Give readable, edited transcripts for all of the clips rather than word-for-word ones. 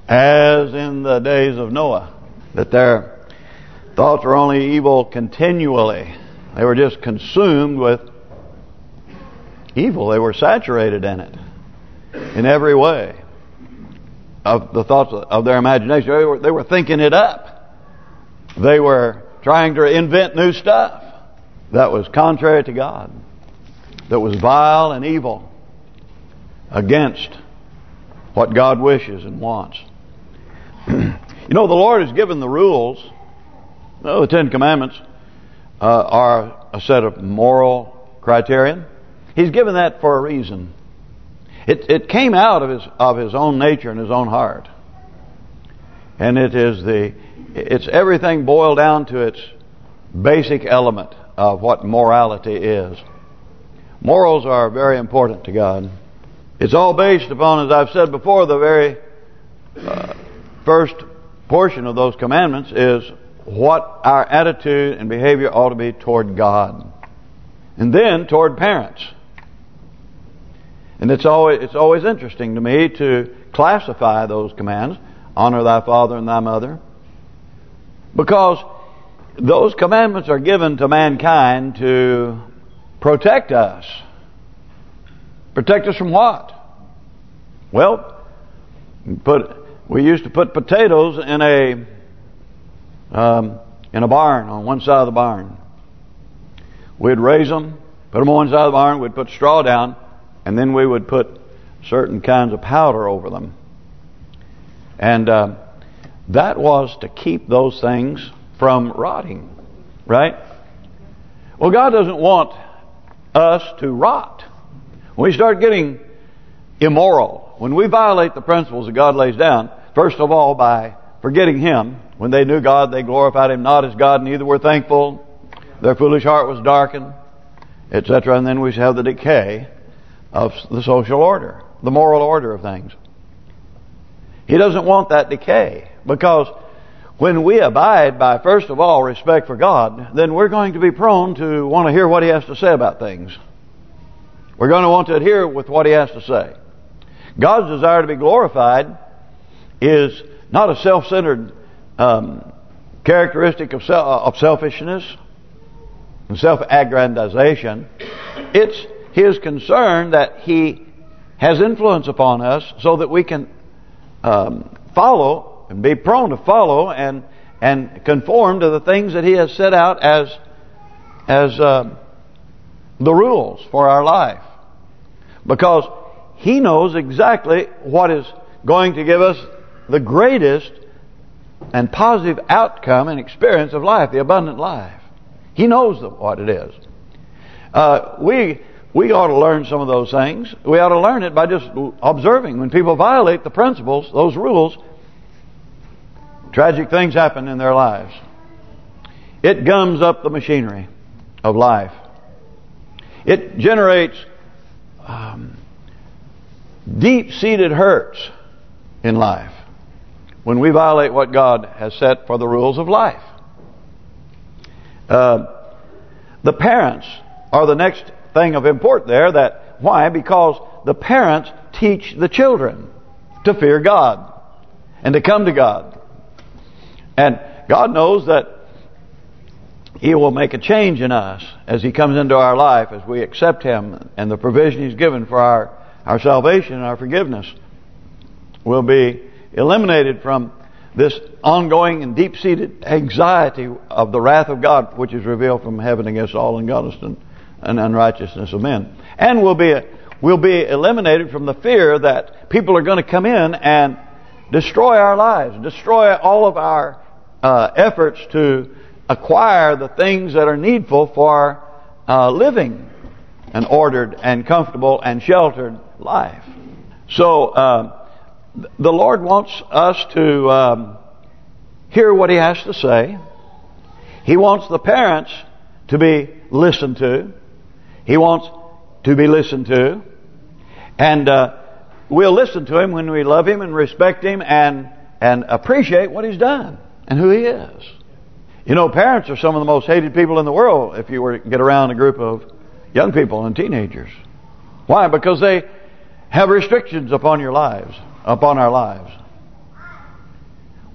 as in the days of Noah, that their thoughts were only evil continually. They were just consumed with evil. They were saturated in it in every way of the thoughts of their imagination. They were thinking it up. They were trying to invent new stuff that was contrary to God, that was vile and evil, against what God wishes and wants. You know, the Lord has given the rules. The Ten Commandments are a set of moral criterion. He's given that for a reason. It came out of his own nature and his own heart, and it's everything boiled down to its basic element of what morality is. Morals are very important to God. It's all based upon, as I've said before, the very first portion of those commandments is what our attitude and behavior ought to be toward God, and then toward parents. And it's always interesting to me to classify those commands: honor thy father and thy mother, because those commandments are given to mankind to protect us. Protect us from what? Well, we used to put potatoes in a barn, on one side of the barn. We'd raise them, put them on one side of the barn, we'd put straw down, and then we would put certain kinds of powder over them. And that was to keep those things from rotting, right? Well, God doesn't want us to rot. When we start getting immoral, when we violate the principles that God lays down, first of all by forgetting Him. When they knew God, they glorified Him not as God, neither were thankful. Their foolish heart was darkened, etc. And then we have the decay of the social order, the moral order of things. He doesn't want that decay, because when we abide by, first of all, respect for God, then we're going to be prone to want to hear what He has to say about things. We're going to want to adhere with what He has to say. God's desire to be glorified is not a self-centered characteristic of selfishness and self-aggrandization. It's His concern that He has influence upon us so that we can follow and be prone to follow and conform to the things that He has set out as the rules for our life. Because He knows exactly what is going to give us the greatest and positive outcome and experience of life, the abundant life. He knows what it is. We ought to learn some of those things. We ought to learn it by just observing. When people violate the principles, those rules, tragic things happen in their lives. It gums up the machinery of life. It generates deep-seated hurts in life when we violate what God has set for the rules of life. The parents are the next thing of import there. Why? Because the parents teach the children to fear God and to come to God. And God knows that He will make a change in us as He comes into our life, as we accept Him, and the provision He's given for our salvation and our forgiveness will be eliminated from this ongoing and deep-seated anxiety of the wrath of God, which is revealed from heaven against all ungodliness and unrighteousness of men. And will be eliminated from the fear that people are going to come in and destroy our lives, destroy all of our efforts to acquire the things that are needful for living an ordered and comfortable and sheltered life. So the Lord wants us to hear what He has to say. He wants the parents to be listened to. He wants to be listened to. And we'll listen to Him when we love Him and respect Him and appreciate what He's done and who He is. You know, parents are some of the most hated people in the world if you were to get around a group of young people and teenagers. Why? Because they have restrictions upon your lives, upon our lives.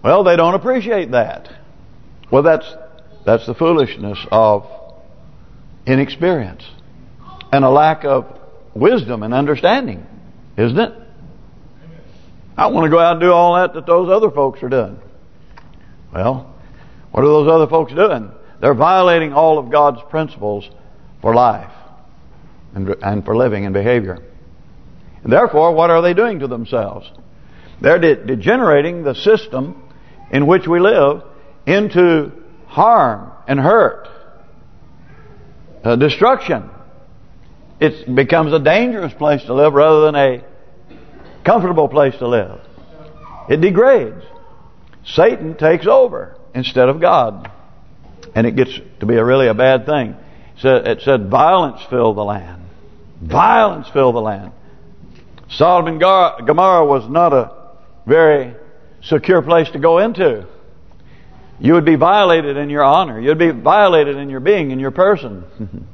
Well, they don't appreciate that. Well, that's the foolishness of inexperience and a lack of wisdom and understanding, isn't it? I want to go out and do all that those other folks are doing. Well, what are those other folks doing? They're violating all of God's principles for life and for living and behavior. And therefore, what are they doing to themselves? They're degenerating the system in which we live into harm and hurt, destruction. It becomes a dangerous place to live rather than a comfortable place to live. It degrades. Satan takes over instead of God. And it gets to be really a bad thing. It said violence filled the land. Violence filled the land. Sodom and Gomorrah was not a very secure place to go into. You would be violated in your honor. You'd be violated in your being, in your person.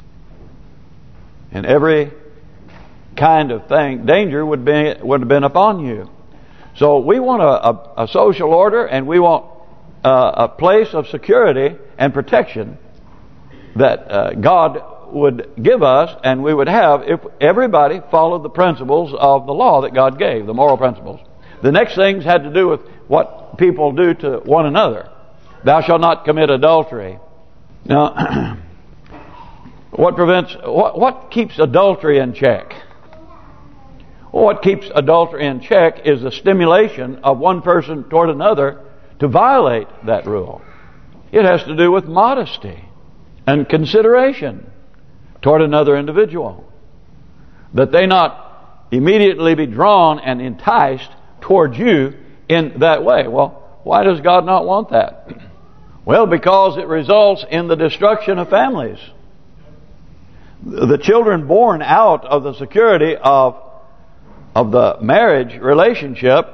And every kind of danger would have been upon you. So we want a social order, and we want a place of security and protection that God would give us, and we would have if everybody followed the principles of the law that God gave, the moral principles. The next things had to do with what people do to one another. Thou shalt not commit adultery. Now, what keeps adultery in check? Well, what keeps adultery in check is the stimulation of one person toward another to violate that rule. It has to do with modesty and consideration toward another individual. That they not immediately be drawn and enticed towards you in that way. Well, why does God not want that? Well, because it results in the destruction of families. The children born out of the security of the marriage relationship,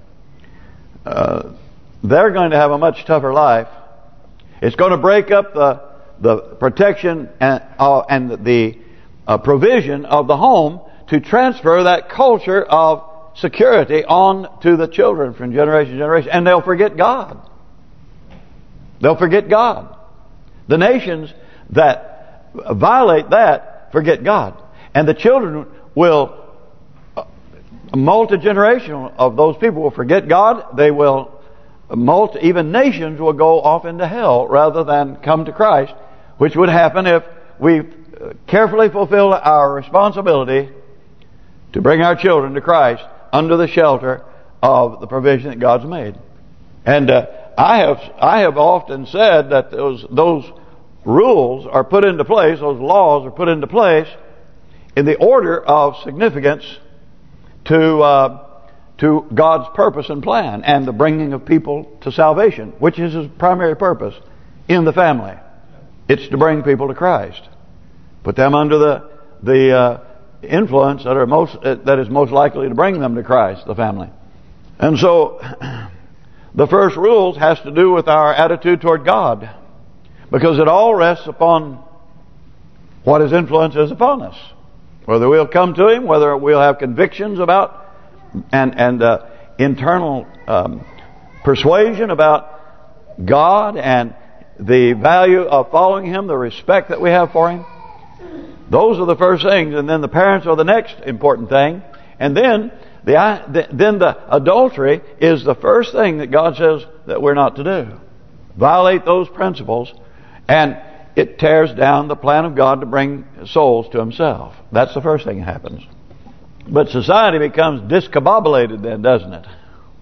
they're going to have a much tougher life. It's going to break up the protection and the provision of the home to transfer that culture of security on to the children from generation to generation. And they'll forget God. They'll forget God. The nations that violate that forget God. And the children will, a multi-generation of those people will forget God. They will, even nations will go off into hell rather than come to Christ, which would happen if we carefully fulfill our responsibility to bring our children to Christ under the shelter of the provision that God's made. And I have often said that those rules are put into place, those laws are put into place in the order of significance to God's purpose and plan and the bringing of people to salvation, which is His primary purpose in the family. It's to bring people to Christ, put them under the influence that is most likely to bring them to Christ, the family. And so the first rules has to do with our attitude toward God, because it all rests upon what His influence is upon us. Whether we'll come to Him, whether we'll have convictions about and internal persuasion about God and the value of following Him, the respect that we have for Him. Those are the first things, and then the parents are the next important thing, and then the adultery is the first thing that God says that we're not to do. Violate those principles, and it tears down the plan of God to bring souls to Himself. That's the first thing that happens. But society becomes discombobulated then, doesn't it?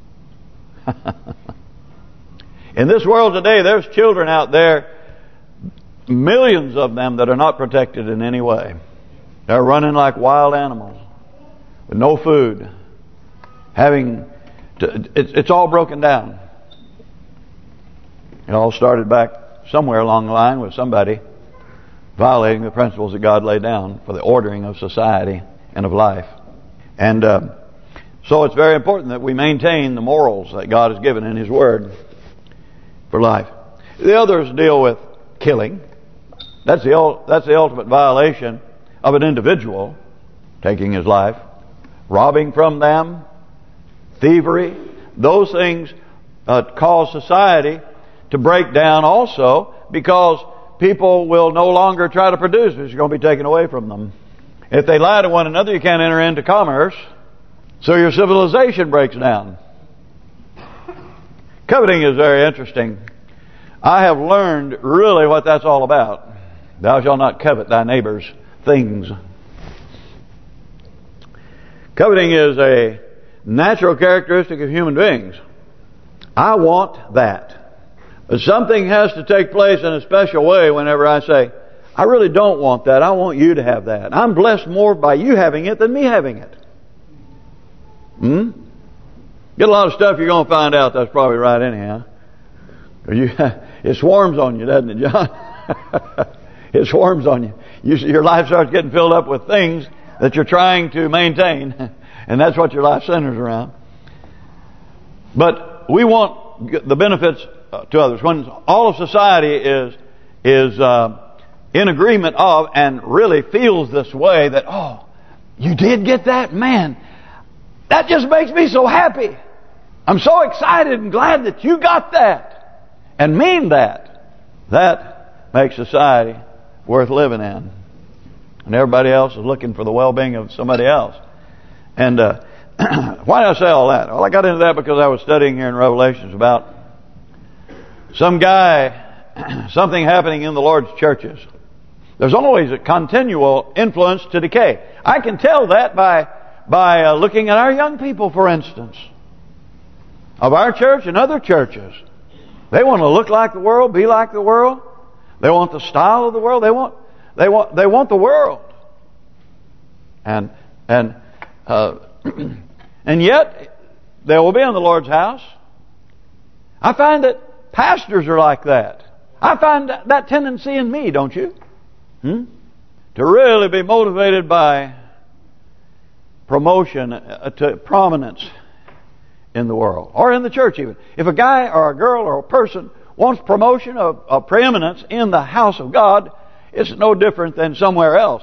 In this world today, there's children out there, millions of them, that are not protected in any way. They're running like wild animals with no food. It's all broken down. It all started back somewhere along the line with somebody violating the principles that God laid down for the ordering of society and of life. And so it's very important that we maintain the morals that God has given in His Word for life. The others deal with killing. That's the ultimate violation of an individual, taking his life, robbing from them, thievery. Those things cause society to break down also, because people will no longer try to produce. It's going to be taken away from them. If they lie to one another, you can't enter into commerce. So your civilization breaks down. Coveting is very interesting. I have learned really what that's all about. Thou shalt not covet thy neighbor's things. Coveting is a natural characteristic of human beings. I want that. But something has to take place in a special way whenever I say, I really don't want that. I want you to have that. I'm blessed more by you having it than me having it. Get a lot of stuff you're going to find out that's probably right anyhow. It swarms on you, doesn't it, John? It swarms on you. Your life starts getting filled up with things that you're trying to maintain. And that's what your life centers around. But we want the benefits to others. When all of society is in agreement of and really feels this way that, oh, you did get that? Man, that just makes me so happy. I'm so excited and glad that you got that and mean that. That makes society worth living in. And everybody else is looking for the well-being of somebody else. And why did I say all that? Well, I got into that because I was studying here in Revelations about some guy, something happening in the Lord's churches. There's always a continual influence to decay. I can tell that by looking at our young people, for instance, of our church and other churches. They want to look like the world, be like the world. They want the style of the world. They want the world. And yet they will be in the Lord's house. I find that pastors are like that. I find that tendency in me, don't you? To really be motivated by promotion to prominence in the world, or in the church even. If a guy or a girl or a person wants promotion of preeminence in the house of God, it's no different than somewhere else.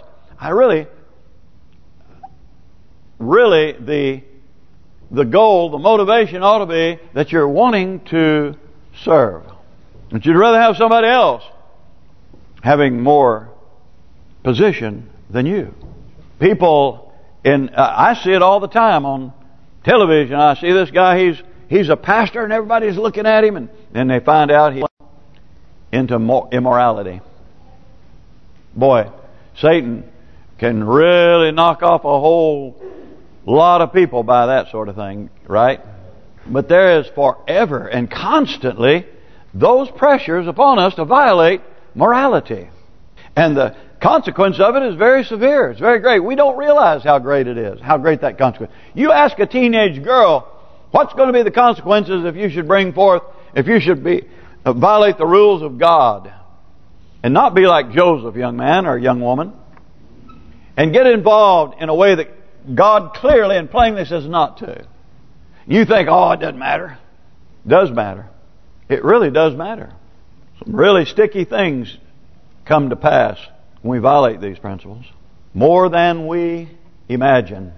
Really, the goal, the motivation ought to be that you're wanting to serve. But you'd rather have somebody else having more position than you. People, I see it all the time on television. I see this guy, he's a pastor and everybody's looking at him, and then they find out he's into immorality. Boy, Satan can really knock off a whole lot of people by that sort of thing, right? But there is forever and constantly those pressures upon us to violate morality. And the consequence of it is very severe. It's very great. We don't realize how great it is, how great that consequence. You ask a teenage girl, what's going to be the consequences if you should violate the rules of God and not be like Joseph, young man or young woman, and get involved in a way that God clearly and plainly says not to. You think, oh, it doesn't matter. It does matter. It really does matter. Some really sticky things come to pass when we violate these principles. More than we imagine.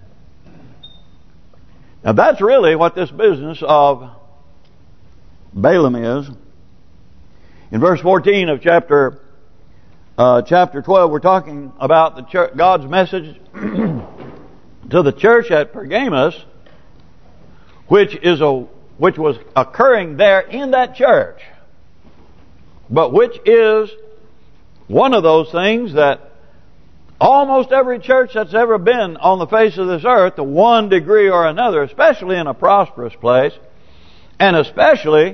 Now that's really what this business of Balaam is. In verse 14 of chapter 12, we're talking about the church, God's message to the church at Pergamos, which was occurring there in that church, but which is one of those things that almost every church that's ever been on the face of this earth, to one degree or another, especially in a prosperous place, and especially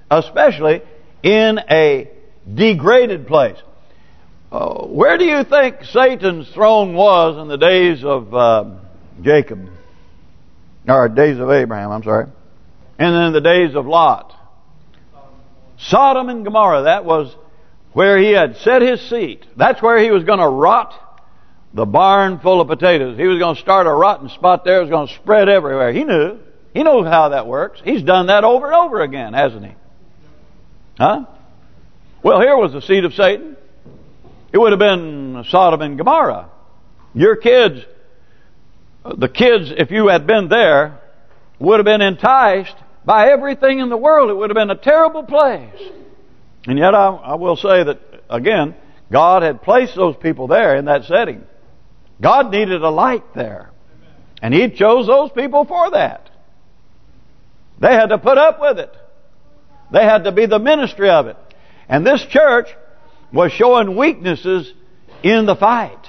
in a degraded place. Where do you think Satan's throne was in the days of Jacob? Or days of Abraham, I'm sorry. And then the days of Lot. Sodom and Gomorrah, that was where he had set his seat. That's where he was going to rot the barn full of potatoes. He was going to start a rotten spot there. It was going to spread everywhere. He knew. He knows how that works. He's done that over and over again, hasn't he? Huh? Well, here was the seat of Satan. It would have been Sodom and Gomorrah. Your kids, the kids, if you had been there, would have been enticed by everything in the world. It would have been a terrible place. And yet I will say that, again, God had placed those people there in that setting. God needed a light there. And He chose those people for that. They had to put up with it. They had to be the ministry of it. And this church was showing weaknesses in the fight.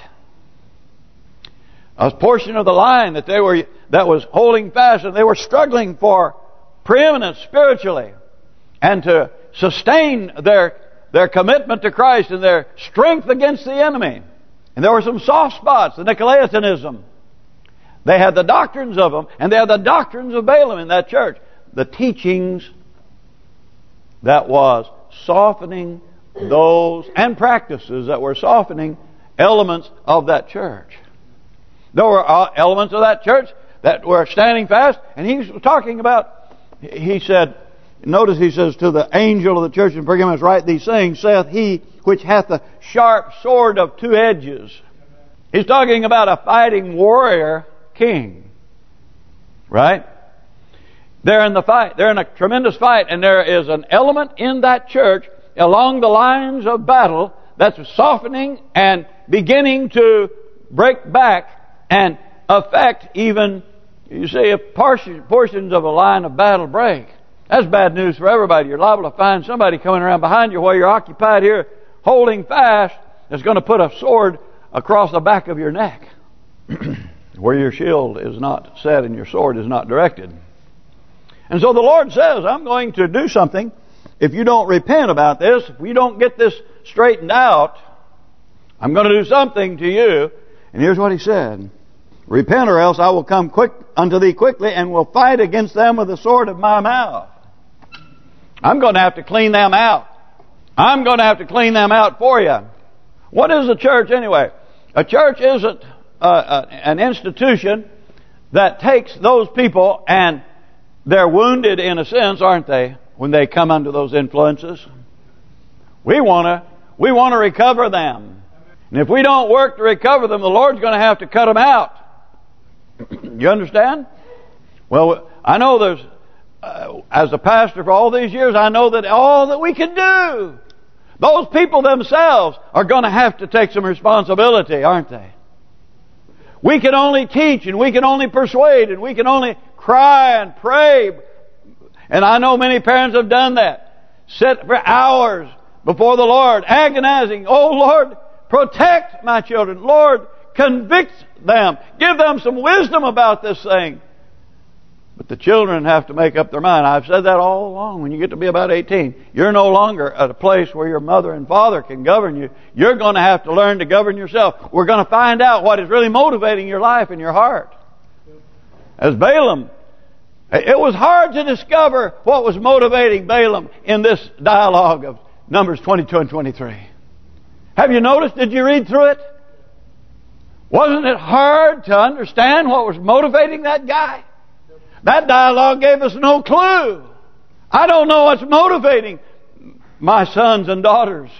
A portion of the line that was holding fast, and they were struggling for preeminence spiritually and to sustain their commitment to Christ and their strength against the enemy. And there were some soft spots, the Nicolaitanism. They had the doctrines of them, and they had the doctrines of Balaam in that church. The teachings that was softening those, and practices that were softening elements of that church. There were elements of that church that were standing fast, and He's talking about, He said, notice He says, to the angel of the church in Pergamos, write these things, saith He which hath the sharp sword of two edges. He's talking about a fighting warrior king. Right? They're in the fight. They're in a tremendous fight, and there is an element in that church along the lines of battle that's softening and beginning to break back and affect even, you see, if portions of a line of battle break. That's bad news for everybody. You're liable to find somebody coming around behind you while you're occupied here holding fast that's going to put a sword across the back of your neck where your shield is not set and your sword is not directed. And so the Lord says, I'm going to do something. If you don't repent about this, if we don't get this straightened out, I'm going to do something to you. And here's what He said. Repent, or else I will come quick unto thee quickly, and will fight against them with the sword of my mouth. I'm going to have to clean them out. I'm going to have to clean them out for you. What is a church anyway? A church isn't an institution that takes those people, and they're wounded in a sense, aren't they, when they come under those influences? We want to recover them. And if we don't work to recover them, the Lord's going to have to cut them out. You understand? Well, I know there's, as a pastor for all these years, I know that all that we can do, those people themselves are going to have to take some responsibility, aren't they? We can only teach, and we can only persuade, and we can only cry and pray. And I know many parents have done that. Sit for hours before the Lord, agonizing, oh Lord, protect my children. Lord, convict them. Give them some wisdom about this thing. But the children have to make up their mind. I've said that all along. When you get to be about 18, you're no longer at a place where your mother and father can govern you. You're going to have to learn to govern yourself. We're going to find out what is really motivating your life and your heart. As Balaam, it was hard to discover what was motivating Balaam in this dialogue of Numbers 22 and 23. Have you noticed? Did you read through it? Wasn't it hard to understand what was motivating that guy? That dialogue gave us no clue. I don't know what's motivating my sons and daughters.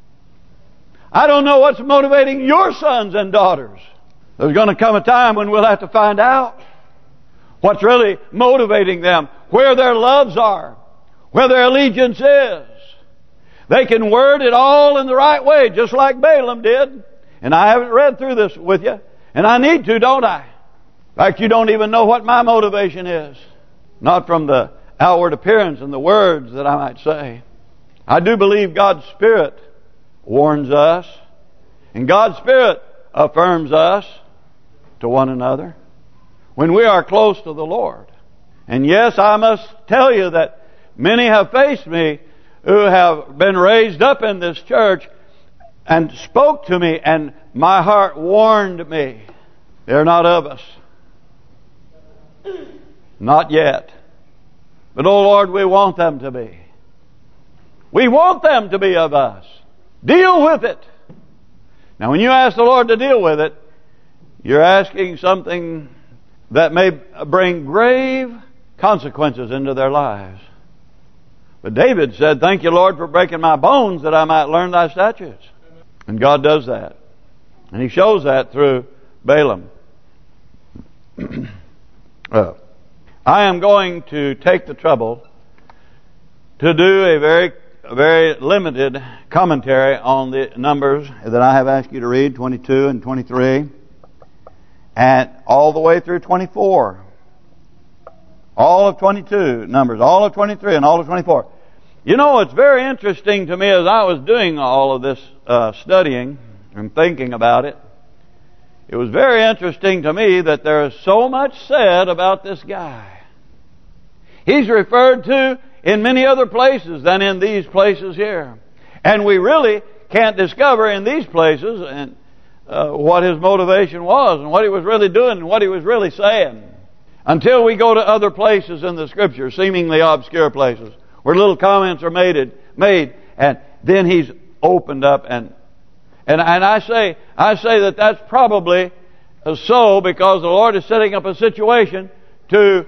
I don't know what's motivating your sons and daughters. There's going to come a time when we'll have to find out what's really motivating them, where their loves are, where their allegiance is. They can word it all in the right way, just like Balaam did. And I haven't read through this with you. And I need to, don't I? In fact, you don't even know what my motivation is. Not from the outward appearance and the words that I might say. I do believe God's Spirit warns us. And God's Spirit affirms us to one another when we are close to the Lord. And yes, I must tell you that many have faced me who have been raised up in this church and spoke to me, and my heart warned me. They're not of us. Not yet. But, oh Lord, we want them to be. We want them to be of us. Deal with it. Now, when you ask the Lord to deal with it, you're asking something that may bring grave consequences into their lives. But David said, thank you, Lord, for breaking my bones that I might learn thy statutes. And God does that. And He shows that through Balaam. I am going to take the trouble to do a very limited commentary on the numbers that I have asked you to read, 22 and 23, and all the way through 24. All of 22 numbers, all of 23 and all of 24. You know, it's very interesting to me as I was doing all of this studying and thinking about it. It was very interesting to me that there is so much said about this guy. He's referred to in many other places than in these places here. And we really can't discover in these places and what his motivation was and what he was really doing and what he was really saying until we go to other places in the Scripture, seemingly obscure places, where little comments are made, and then he's opened up and I say that that's probably so because the Lord is setting up a situation to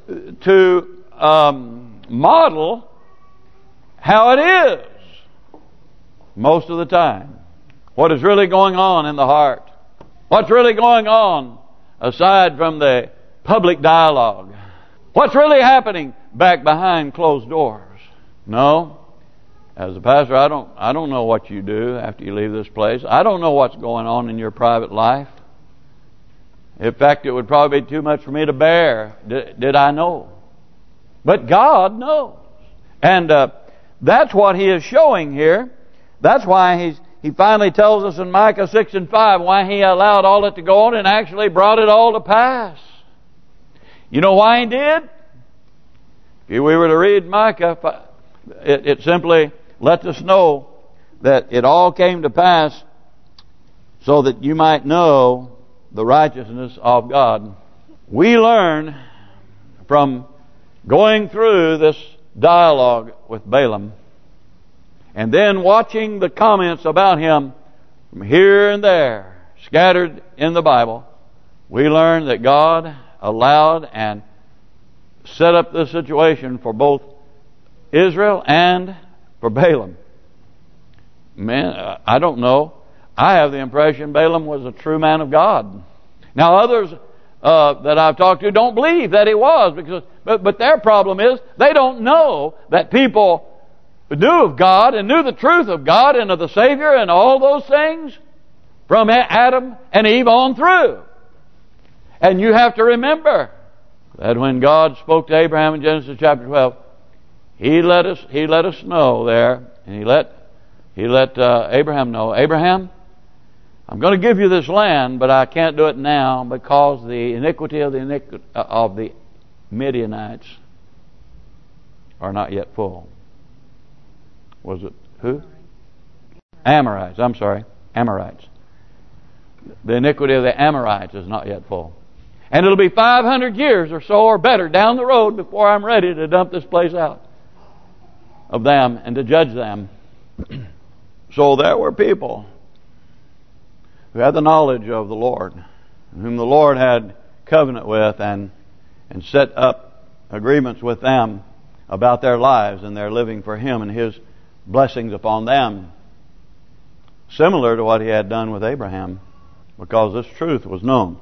model how it is most of the time. What is really going on in the heart? What's really going on aside from the public dialogue? What's really happening back behind closed doors? No. As a pastor, I don't know what you do after you leave this place. I don't know what's going on in your private life. In fact, it would probably be too much for me to bear. Did I know? But God knows. And that's what He is showing here. That's why He finally tells us in Micah 6 and 5 why He allowed all it to go on and actually brought it all to pass. You know why He did? If we were to read Micah, it simply lets us know that it all came to pass so that you might know the righteousness of God. We learn from going through this dialogue with Balaam and then watching the comments about him from here and there scattered in the Bible, we learn that God allowed and set up this situation for both Israel and for Balaam. Man, I don't know. I have the impression Balaam was a true man of God. Now others that I've talked to don't believe that he was, but their problem is they don't know that people knew of God and knew the truth of God and of the Savior and all those things from Adam and Eve on through. And you have to remember that when God spoke to Abraham in Genesis chapter 12, He let us know there, and He let Abraham know, Abraham, I'm going to give you this land, but I can't do it now because the iniquity of the Midianites are not yet full. Was it who? Amorites. I'm sorry, Amorites. The iniquity of the Amorites is not yet full. And it'll be 500 years or so or better down the road before I'm ready to dump this place out of them and to judge them. So there were people who had the knowledge of the Lord, whom the Lord had covenant with and set up agreements with them about their lives and their living for Him and His blessings upon them, similar to what He had done with Abraham, because this truth was known.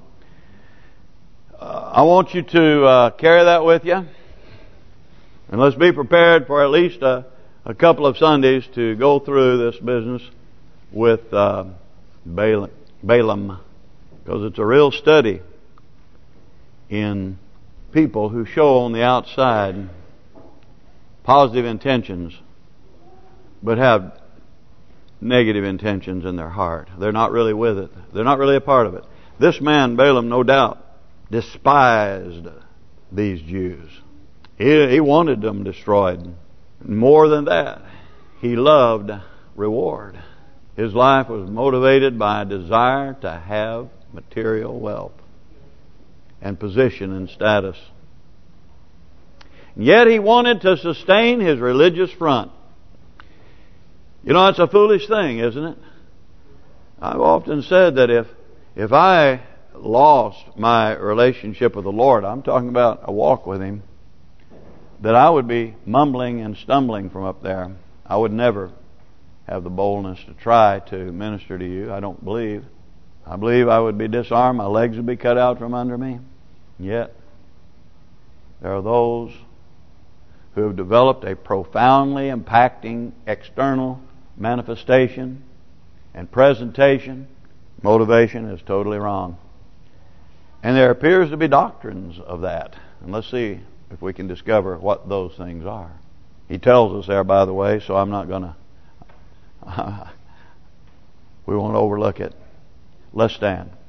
I want you to carry that with you, and let's be prepared for at least a couple of Sundays to go through this business with Balaam, because it's a real study in people who show on the outside positive intentions but have negative intentions in their heart. They're not really with it. They're not really a part of it. This man, Balaam, no doubt despised these Jews. He wanted them destroyed. More than that, he loved reward. His life was motivated by a desire to have material wealth and position and status. And yet he wanted to sustain his religious front. You know, it's a foolish thing, isn't it? I've often said that if I lost my relationship with the Lord, I'm talking about a walk with Him, that I would be mumbling and stumbling from up there. I would never have the boldness to try to minister to you, I don't believe. I believe I would be disarmed, my legs would be cut out from under me. Yet, There are those who have developed a profoundly impacting external manifestation and presentation. Motivation is totally wrong. And there appears to be doctrines of that. And let's see if we can discover what those things are. He tells us there, by the way, so I'm not going to... we won't overlook it. Let's stand.